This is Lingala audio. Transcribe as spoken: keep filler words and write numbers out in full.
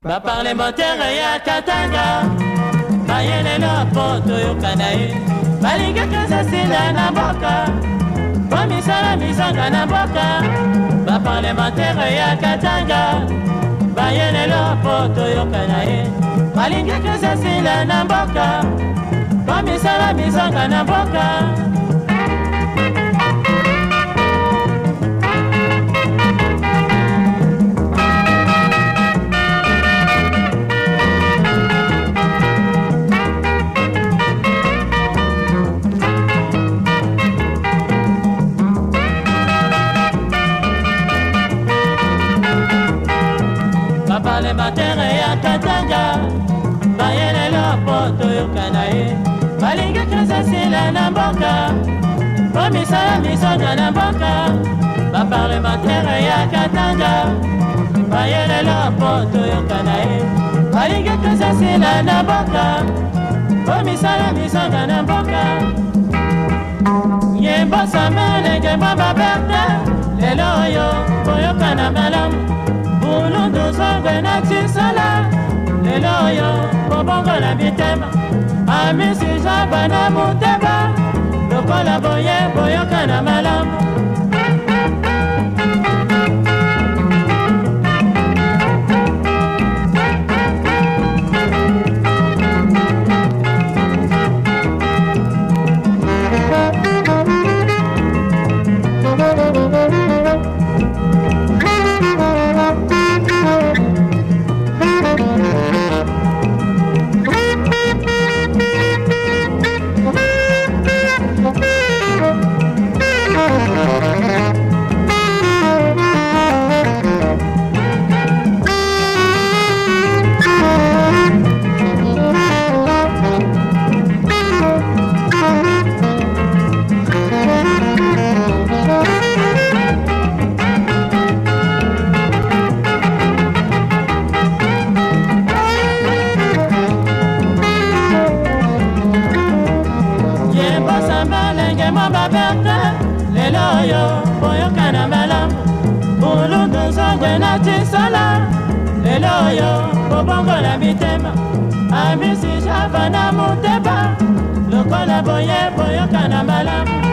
baparlementaire ya Katanga bayelelo po toyokana ye balingaka zasila na mboka po misala misanga na mboka baparlementaire ya Katanga bayelelo po toyokana ye balingaka zasila na mboka po misala misanga na mboka baparlementaire ya Katanga bayelelo po toyokana ye balingaka zasila na mboka po misala misanga na mboka baparlementaire ya Katanga bayelelo po toyokana ye balingaka zasila na mboka po misala misanga na mboka yembosa melenge mwa baberte lelo oyo boyokana malamu bulundu zongwe na tisala lelo oyo bobongola bitema amisi jaba na muteba lokola boye boyokana malamu lelo oyo boyokana malamu bulundu zongwe na tisala lelo oyo bobongola bitema amisi java na muteba lokola boye boyokana malamu